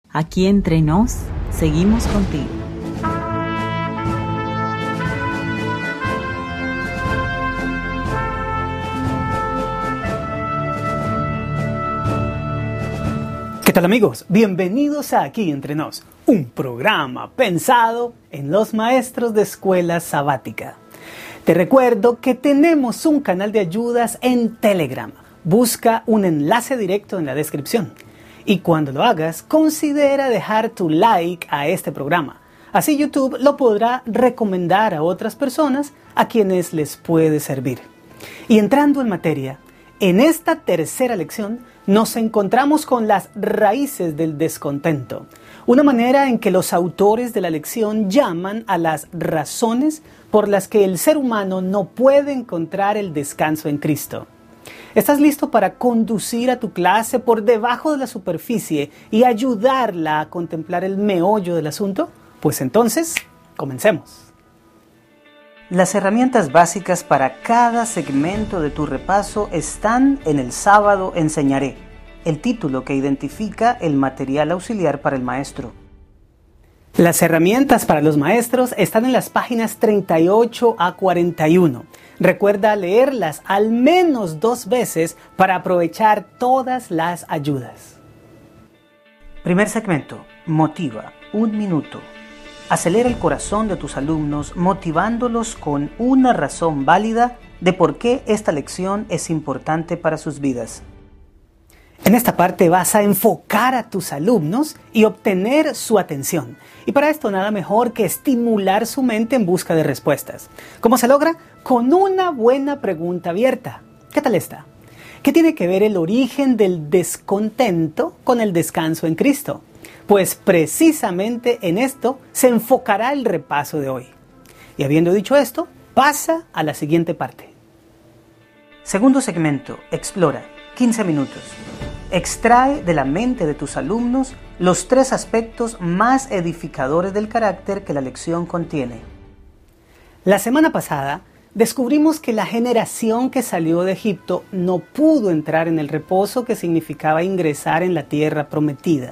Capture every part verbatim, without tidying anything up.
Aquí entre nos, seguimos contigo. ¿Qué tal, amigos? Bienvenidos a Aquí entre nos, un programa pensado en los maestros de escuela sabática. Te recuerdo que tenemos un canal de ayudas en Telegram. Busca un enlace directo en la descripción. Y cuando lo hagas, considera dejar tu like a este programa. Así YouTube lo podrá recomendar a otras personas a quienes les puede servir. Y entrando en materia, en esta tercera lección nos encontramos con las raíces del descontento. Una manera en que los autores de la lección llaman a las razones por las que el ser humano no puede encontrar el descanso en Cristo. ¿Estás listo para conducir a tu clase por debajo de la superficie y ayudarla a contemplar el meollo del asunto? Pues entonces, comencemos. Las herramientas básicas para cada segmento de tu repaso están en El Sábado Enseñaré, el título que identifica el material auxiliar para el maestro. Las herramientas para los maestros están en las páginas treinta y ocho a cuarenta y uno. Recuerda leerlas al menos dos veces para aprovechar todas las ayudas. Primer segmento. Motiva. Un minuto. Acelera el corazón de tus alumnos motivándolos con una razón válida de por qué esta lección es importante para sus vidas. En esta parte vas a enfocar a tus alumnos y obtener su atención. Y para esto nada mejor que estimular su mente en busca de respuestas. ¿Cómo se logra? Con una buena pregunta abierta. ¿Qué tal está? ¿Qué tiene que ver el origen del descontento con el descanso en Cristo? Pues precisamente en esto se enfocará el repaso de hoy. Y habiendo dicho esto, pasa a la siguiente parte. Segundo segmento. Explora. quince minutos. Extrae de la mente de tus alumnos los tres aspectos más edificadores del carácter que la lección contiene. La semana pasada descubrimos que la generación que salió de Egipto no pudo entrar en el reposo que significaba ingresar en la tierra prometida.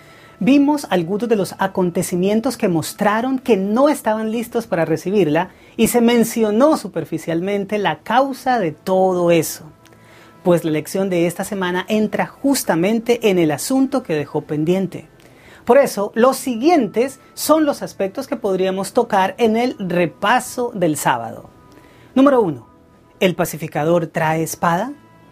Vimos algunos de los acontecimientos que mostraron que no estaban listos para recibirla y se mencionó superficialmente la causa de todo eso. Pues la lección de esta semana entra justamente en el asunto que dejó pendiente. Por eso, los siguientes son los aspectos que podríamos tocar en el repaso del sábado. Número uno. ¿El pacificador trae espada?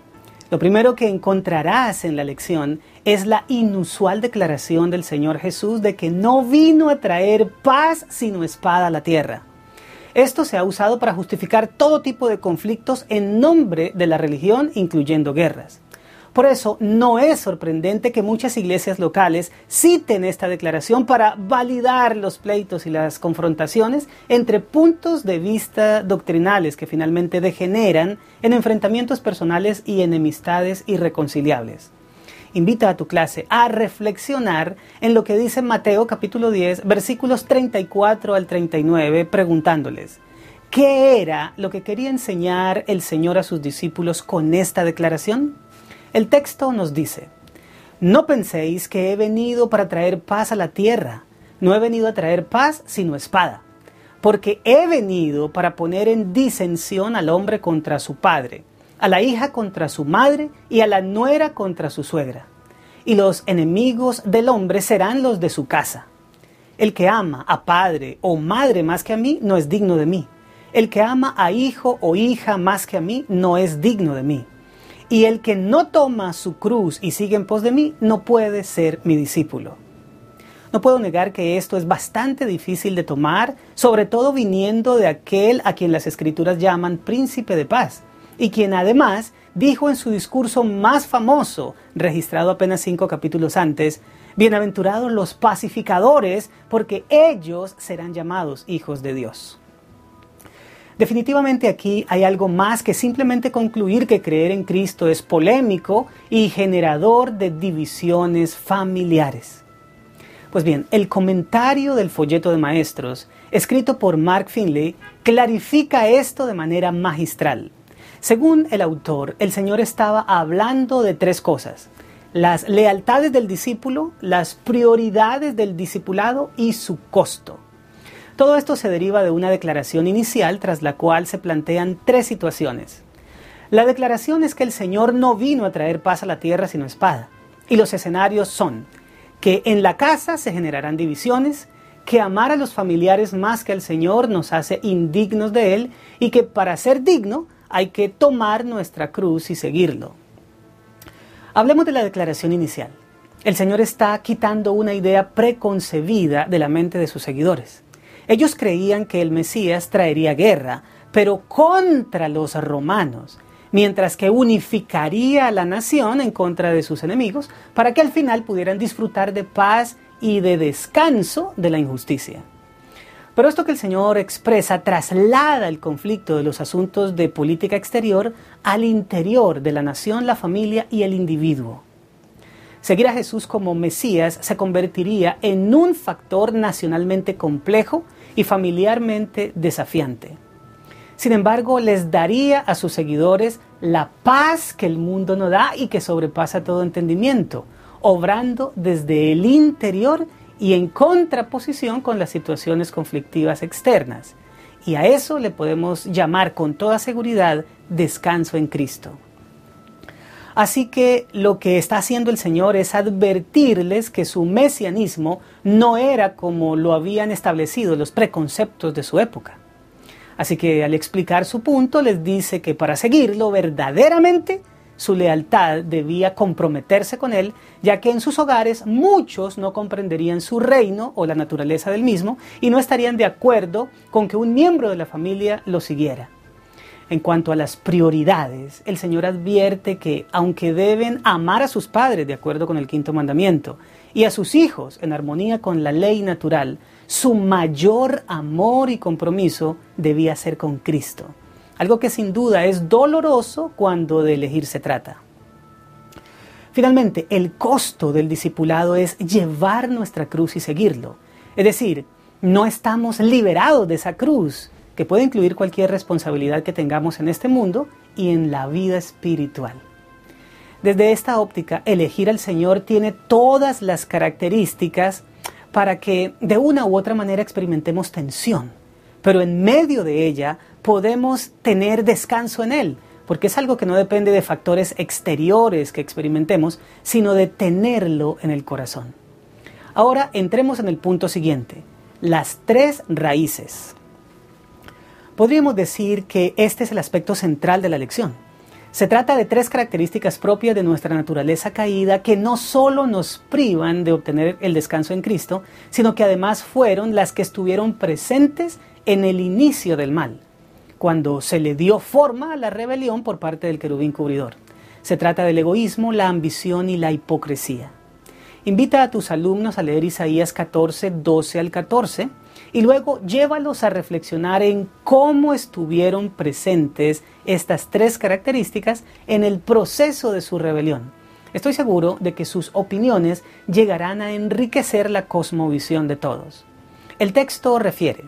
Lo primero que encontrarás en la lección es la inusual declaración del Señor Jesús de que no vino a traer paz sino espada a la tierra. Esto se ha usado para justificar todo tipo de conflictos en nombre de la religión, incluyendo guerras. Por eso, no es sorprendente que muchas iglesias locales citen esta declaración para validar los pleitos y las confrontaciones entre puntos de vista doctrinales que finalmente degeneran en enfrentamientos personales y enemistades irreconciliables. Invita a tu clase a reflexionar en lo que dice Mateo capítulo diez, versículos treinta y cuatro al treinta y nueve, preguntándoles, ¿qué era lo que quería enseñar el Señor a sus discípulos con esta declaración? El texto nos dice, no penséis que he venido para traer paz a la tierra, no he venido a traer paz sino espada, porque he venido para poner en disensión al hombre contra su padre, a la hija contra su madre y a la nuera contra su suegra. Y los enemigos del hombre serán los de su casa. El que ama a padre o madre más que a mí no es digno de mí. El que ama a hijo o hija más que a mí no es digno de mí. Y el que no toma su cruz y sigue en pos de mí no puede ser mi discípulo. No puedo negar que esto es bastante difícil de tomar, sobre todo viniendo de aquel a quien las Escrituras llaman príncipe de paz, y quien además dijo en su discurso más famoso, registrado apenas cinco capítulos antes, bienaventurados los pacificadores, porque ellos serán llamados hijos de Dios. Definitivamente aquí hay algo más que simplemente concluir que creer en Cristo es polémico y generador de divisiones familiares. Pues bien, el comentario del folleto de maestros, escrito por Mark Finley, clarifica esto de manera magistral. Según el autor, el Señor estaba hablando de tres cosas: las lealtades del discípulo, las prioridades del discipulado y su costo. Todo esto se deriva de una declaración inicial tras la cual se plantean tres situaciones. La declaración es que el Señor no vino a traer paz a la tierra sino espada. Y los escenarios son que en la casa se generarán divisiones, que amar a los familiares más que al Señor nos hace indignos de Él y que para ser digno hay que tomar nuestra cruz y seguirlo. Hablemos de la declaración inicial. El Señor está quitando una idea preconcebida de la mente de sus seguidores. Ellos creían que el Mesías traería guerra, pero contra los romanos, mientras que unificaría a la nación en contra de sus enemigos para que al final pudieran disfrutar de paz y de descanso de la injusticia. Pero esto que el Señor expresa traslada el conflicto de los asuntos de política exterior al interior de la nación, la familia y el individuo. Seguir a Jesús como Mesías se convertiría en un factor nacionalmente complejo y familiarmente desafiante. Sin embargo, les daría a sus seguidores la paz que el mundo no da y que sobrepasa todo entendimiento, obrando desde el interior y en contraposición con las situaciones conflictivas externas. Y a eso le podemos llamar con toda seguridad descanso en Cristo. Así que lo que está haciendo el Señor es advertirles que su mesianismo no era como lo habían establecido los preconceptos de su época. Así que al explicar su punto les dice que para seguirlo verdaderamente su lealtad debía comprometerse con él, ya que en sus hogares muchos no comprenderían su reino o la naturaleza del mismo y no estarían de acuerdo con que un miembro de la familia lo siguiera. En cuanto a las prioridades, el Señor advierte que, aunque deben amar a sus padres de acuerdo con el quinto mandamiento y a sus hijos en armonía con la ley natural, su mayor amor y compromiso debía ser con Cristo. Algo que sin duda es doloroso cuando de elegir se trata. Finalmente, el costo del discipulado es llevar nuestra cruz y seguirlo. Es decir, no estamos liberados de esa cruz, que puede incluir cualquier responsabilidad que tengamos en este mundo y en la vida espiritual. Desde esta óptica, elegir al Señor tiene todas las características para que de una u otra manera experimentemos tensión, pero en medio de ella podemos tener descanso en Él, porque es algo que no depende de factores exteriores que experimentemos, sino de tenerlo en el corazón. Ahora entremos en el punto siguiente, las tres raíces. Podríamos decir que este es el aspecto central de la lección. Se trata de tres características propias de nuestra naturaleza caída que no solo nos privan de obtener el descanso en Cristo, sino que además fueron las que estuvieron presentes en el inicio del mal, cuando se le dio forma a la rebelión por parte del querubín cubridor. Se trata del egoísmo, la ambición y la hipocresía. Invita a tus alumnos a leer Isaías catorce, doce al catorce, y luego llévalos a reflexionar en cómo estuvieron presentes estas tres características en el proceso de su rebelión. Estoy seguro de que sus opiniones llegarán a enriquecer la cosmovisión de todos. El texto refiere: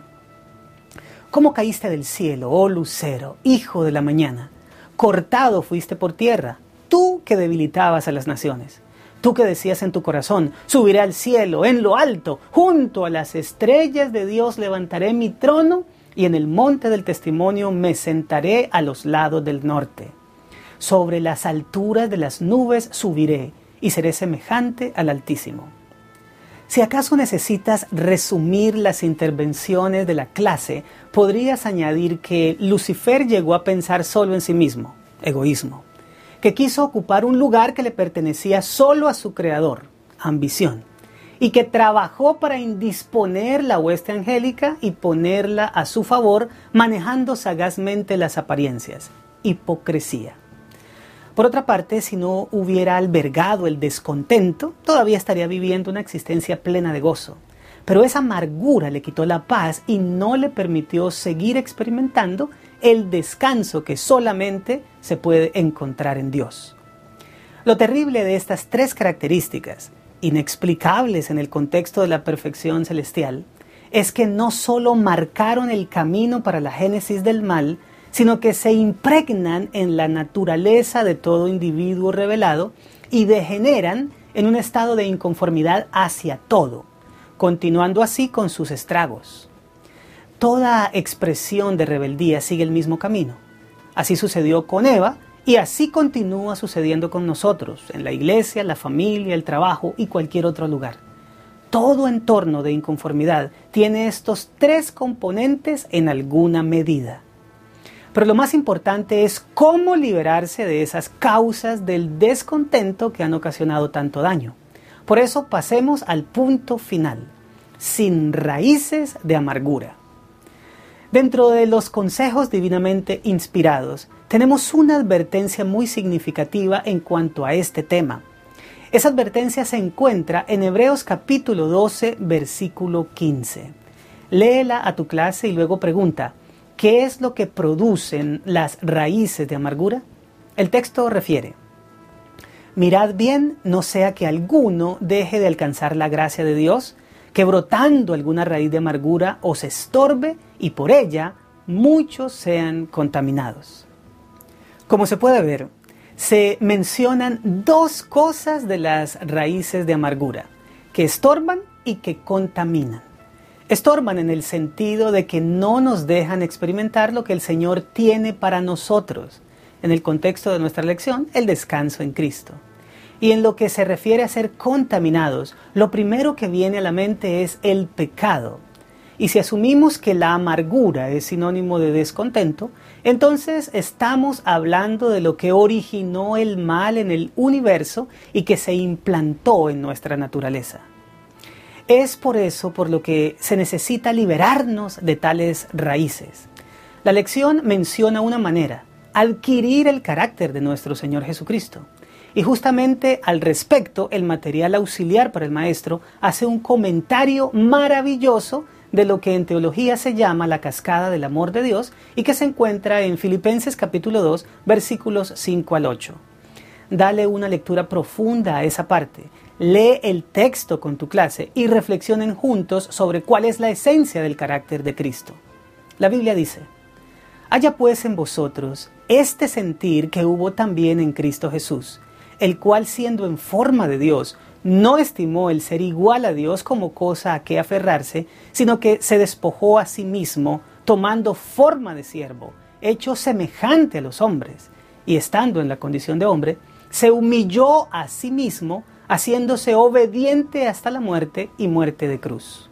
¿Cómo caíste del cielo, oh lucero, hijo de la mañana? Cortado fuiste por tierra, tú que debilitabas a las naciones. Tú que decías en tu corazón, subiré al cielo, en lo alto, junto a las estrellas de Dios levantaré mi trono y en el monte del testimonio me sentaré a los lados del norte. Sobre las alturas de las nubes subiré y seré semejante al Altísimo. Si acaso necesitas resumir las intervenciones de la clase, podrías añadir que Lucifer llegó a pensar solo en sí mismo, egoísmo, que quiso ocupar un lugar que le pertenecía solo a su creador, ambición, y que trabajó para indisponer la hueste angélica y ponerla a su favor, manejando sagazmente las apariencias, hipocresía. Por otra parte, si no hubiera albergado el descontento, todavía estaría viviendo una existencia plena de gozo. Pero esa amargura le quitó la paz y no le permitió seguir experimentando el descanso que solamente se puede encontrar en Dios. Lo terrible de estas tres características, inexplicables en el contexto de la perfección celestial, es que no solo marcaron el camino para la génesis del mal, sino que se impregnan en la naturaleza de todo individuo revelado y degeneran en un estado de inconformidad hacia todo, continuando así con sus estragos. Toda expresión de rebeldía sigue el mismo camino. Así sucedió con Eva y así continúa sucediendo con nosotros, en la iglesia, la familia, el trabajo y cualquier otro lugar. Todo entorno de inconformidad tiene estos tres componentes en alguna medida. Pero lo más importante es cómo liberarse de esas causas del descontento que han ocasionado tanto daño. Por eso pasemos al punto final, sin raíces de amargura. Dentro de los consejos divinamente inspirados, tenemos una advertencia muy significativa en cuanto a este tema. Esa advertencia se encuentra en Hebreos capítulo doce, versículo quince. Léela a tu clase y luego pregunta, ¿qué es lo que producen las raíces de amargura? El texto refiere, mirad bien, no sea que alguno deje de alcanzar la gracia de Dios, que brotando alguna raíz de amargura os estorbe y por ella muchos sean contaminados. Como se puede ver, se mencionan dos cosas de las raíces de amargura, que estorban y que contaminan. Estorban en el sentido de que no nos dejan experimentar lo que el Señor tiene para nosotros, en el contexto de nuestra lección, el descanso en Cristo. Y en lo que se refiere a ser contaminados, lo primero que viene a la mente es el pecado. Y si asumimos que la amargura es sinónimo de descontento, entonces estamos hablando de lo que originó el mal en el universo y que se implantó en nuestra naturaleza. Es por eso por lo que se necesita liberarnos de tales raíces. La lección menciona una manera, adquirir el carácter de nuestro Señor Jesucristo. Y justamente al respecto, el material auxiliar para el maestro hace un comentario maravilloso de lo que en teología se llama la cascada del amor de Dios y que se encuentra en Filipenses capítulo dos, versículos cinco al ocho. Dale una lectura profunda a esa parte, lee el texto con tu clase y reflexionen juntos sobre cuál es la esencia del carácter de Cristo. La Biblia dice, haya pues en vosotros este sentir que hubo también en Cristo Jesús, el cual siendo en forma de Dios, no estimó el ser igual a Dios como cosa a que aferrarse, sino que se despojó a sí mismo, tomando forma de siervo, hecho semejante a los hombres, y estando en la condición de hombre, se humilló a sí mismo, haciéndose obediente hasta la muerte y muerte de cruz.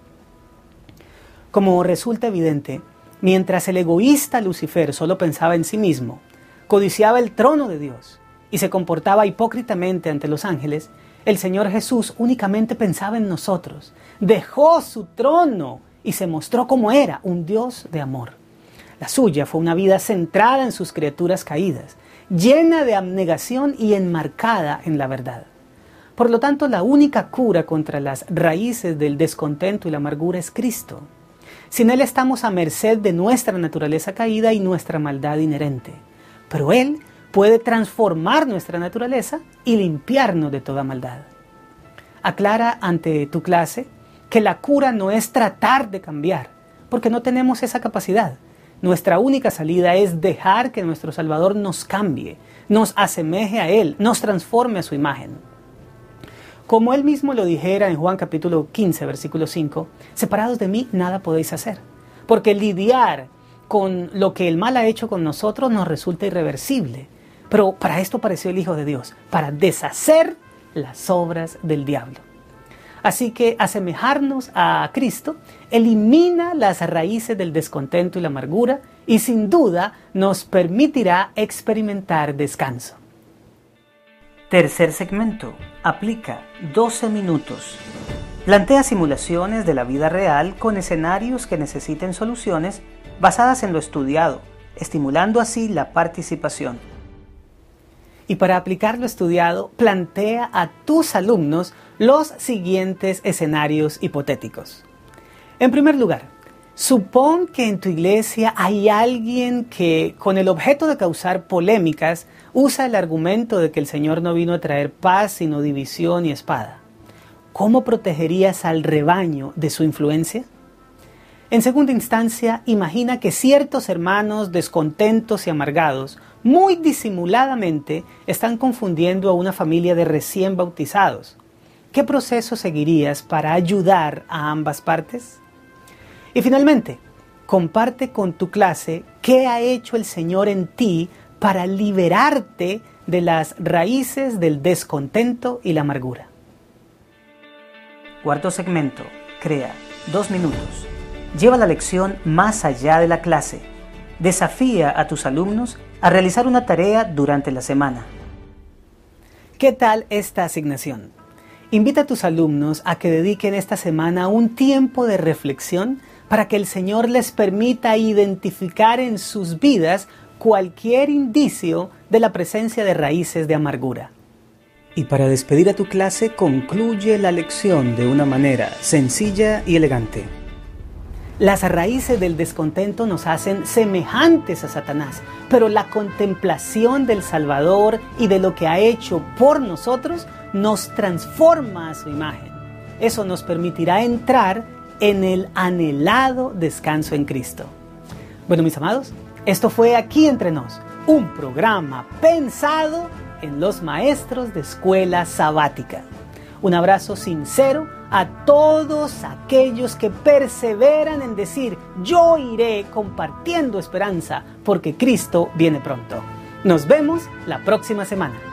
Como resulta evidente, mientras el egoísta Lucifer solo pensaba en sí mismo, codiciaba el trono de Dios, y se comportaba hipócritamente ante los ángeles, el Señor Jesús únicamente pensaba en nosotros, dejó su trono y se mostró como era, un Dios de amor. La suya fue una vida centrada en sus criaturas caídas, llena de abnegación y enmarcada en la verdad. Por lo tanto, la única cura contra las raíces del descontento y la amargura es Cristo. Sin Él estamos a merced de nuestra naturaleza caída y nuestra maldad inherente. Pero Él puede transformar nuestra naturaleza y limpiarnos de toda maldad. Aclara ante tu clase que la cura no es tratar de cambiar, porque no tenemos esa capacidad. Nuestra única salida es dejar que nuestro Salvador nos cambie, nos asemeje a Él, nos transforme a su imagen. Como Él mismo lo dijera en Juan capítulo quince, versículo cinco, separados de mí nada podéis hacer, porque lidiar con lo que el mal ha hecho con nosotros nos resulta irreversible. Pero para esto apareció el Hijo de Dios, para deshacer las obras del diablo. Así que asemejarnos a Cristo elimina las raíces del descontento y la amargura y sin duda nos permitirá experimentar descanso. Tercer segmento. Aplica doce minutos. Plantea simulaciones de la vida real con escenarios que necesiten soluciones basadas en lo estudiado, estimulando así la participación. Y para aplicar lo estudiado, plantea a tus alumnos los siguientes escenarios hipotéticos. En primer lugar, supón que en tu iglesia hay alguien que, con el objeto de causar polémicas, usa el argumento de que el Señor no vino a traer paz, sino división y espada. ¿Cómo protegerías al rebaño de su influencia? En segunda instancia, imagina que ciertos hermanos descontentos y amargados muy disimuladamente están confundiendo a una familia de recién bautizados. ¿Qué proceso seguirías para ayudar a ambas partes? Y finalmente, comparte con tu clase qué ha hecho el Señor en ti para liberarte de las raíces del descontento y la amargura. Cuarto segmento. Crea dos minutos. Lleva la lección más allá de la clase. Desafía a tus alumnos a realizar una tarea durante la semana. ¿Qué tal esta asignación? Invita a tus alumnos a que dediquen esta semana un tiempo de reflexión para que el Señor les permita identificar en sus vidas cualquier indicio de la presencia de raíces de amargura. Y para despedir a tu clase, concluye la lección de una manera sencilla y elegante. Las raíces del descontento nos hacen semejantes a Satanás, pero la contemplación del Salvador y de lo que ha hecho por nosotros nos transforma a su imagen. Eso nos permitirá entrar en el anhelado descanso en Cristo. Bueno, mis amados, esto fue Aquí Entre Nos, un programa pensado en los maestros de escuela sabática. Un abrazo sincero a todos aquellos que perseveran en decir: yo iré compartiendo esperanza porque Cristo viene pronto. Nos vemos la próxima semana.